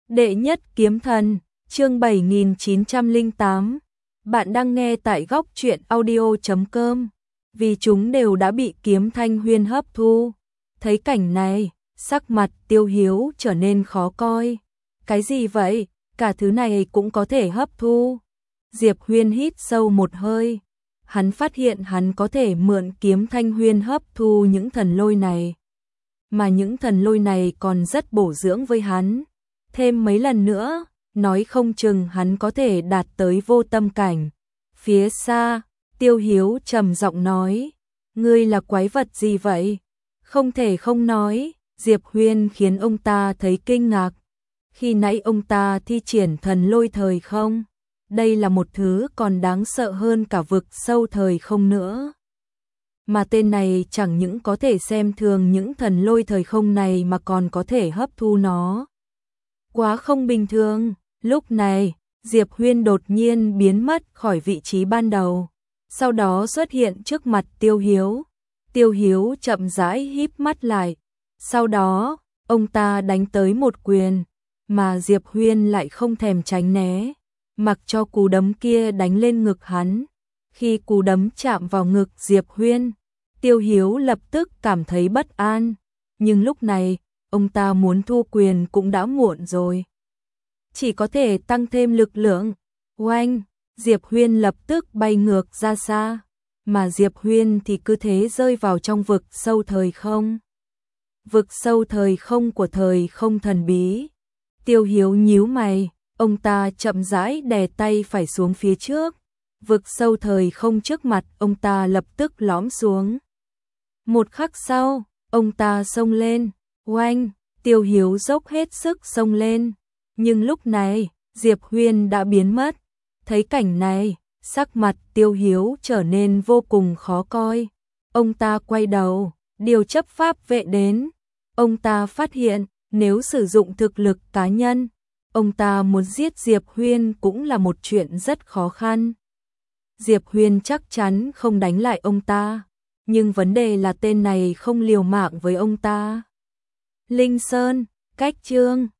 Đệ nhất kiếm thần, chương 7908. Bạn đang nghe tại góc truyện audio.com. Vì chúng đều đã bị Kiếm Thanh Huyên hấp thu. Thấy cảnh này, sắc mặt Tiêu Hiếu trở nên khó coi. Cái gì vậy? Cả thứ này cũng có thể hấp thu. Diệp Huyên hít sâu một hơi. Hắn phát hiện hắn có thể mượn Kiếm Thanh Huyên hấp thu những thần lôi này. Mà những thần lôi này còn rất bổ dưỡng với hắn. Thêm mấy lần nữa, nói không chừng hắn có thể đạt tới vô tâm cảnh. Phía xa, Tiêu Hiếu trầm giọng nói, ngươi là quái vật gì vậy? Không thể không nói, Diệp Huyên khiến ông ta thấy kinh ngạc. Khi nãy ông ta thi triển thần lôi thời không, đây là một thứ còn đáng sợ hơn cả vực sâu thời không nữa. Mà tên này chẳng những có thể xem thường những thần lôi thời không này mà còn có thể hấp thu nó. Quá không bình thường. Lúc này, Diệp Huyên đột nhiên biến mất khỏi vị trí ban đầu, sau đó xuất hiện trước mặt Tiêu Hiếu. Tiêu Hiếu chậm rãi híp mắt lại, sau đó, ông ta đánh tới một quyền, mà Diệp Huyên lại không thèm tránh né, mặc cho cú đấm kia đánh lên ngực hắn. Khi cú đấm chạm vào ngực Diệp Huyên, Tiêu Hiếu lập tức cảm thấy bất an, nhưng lúc này, ông ta muốn thu quyền cũng đã muộn rồi. Chỉ có thể tăng thêm lực lượng. Oanh, Diệp Huyên lập tức bay ngược ra xa, mà Diệp Huyên thì cứ thế rơi vào trong vực sâu thời không. Vực sâu thời không của thời không thần bí. Tiêu Hiếu nhíu mày, ông ta chậm rãi đè tay phải xuống phía trước. Vực sâu thời không trước mặt ông ta lập tức lõm xuống. Một khắc sau, ông ta xông lên. Oanh, Tiêu Hiếu dốc hết sức xông lên. Nhưng lúc này, Diệp Huyên đã biến mất. Thấy cảnh này, sắc mặt Tiêu Hiếu trở nên vô cùng khó coi. Ông ta quay đầu, điều chấp pháp vệ đến. Ông ta phát hiện, nếu sử dụng thực lực cá nhân, ông ta muốn giết Diệp Huyên cũng là một chuyện rất khó khăn. Diệp Huyên chắc chắn không đánh lại ông ta, nhưng vấn đề là tên này không liều mạng với ông ta. Linh Sơn, cách chương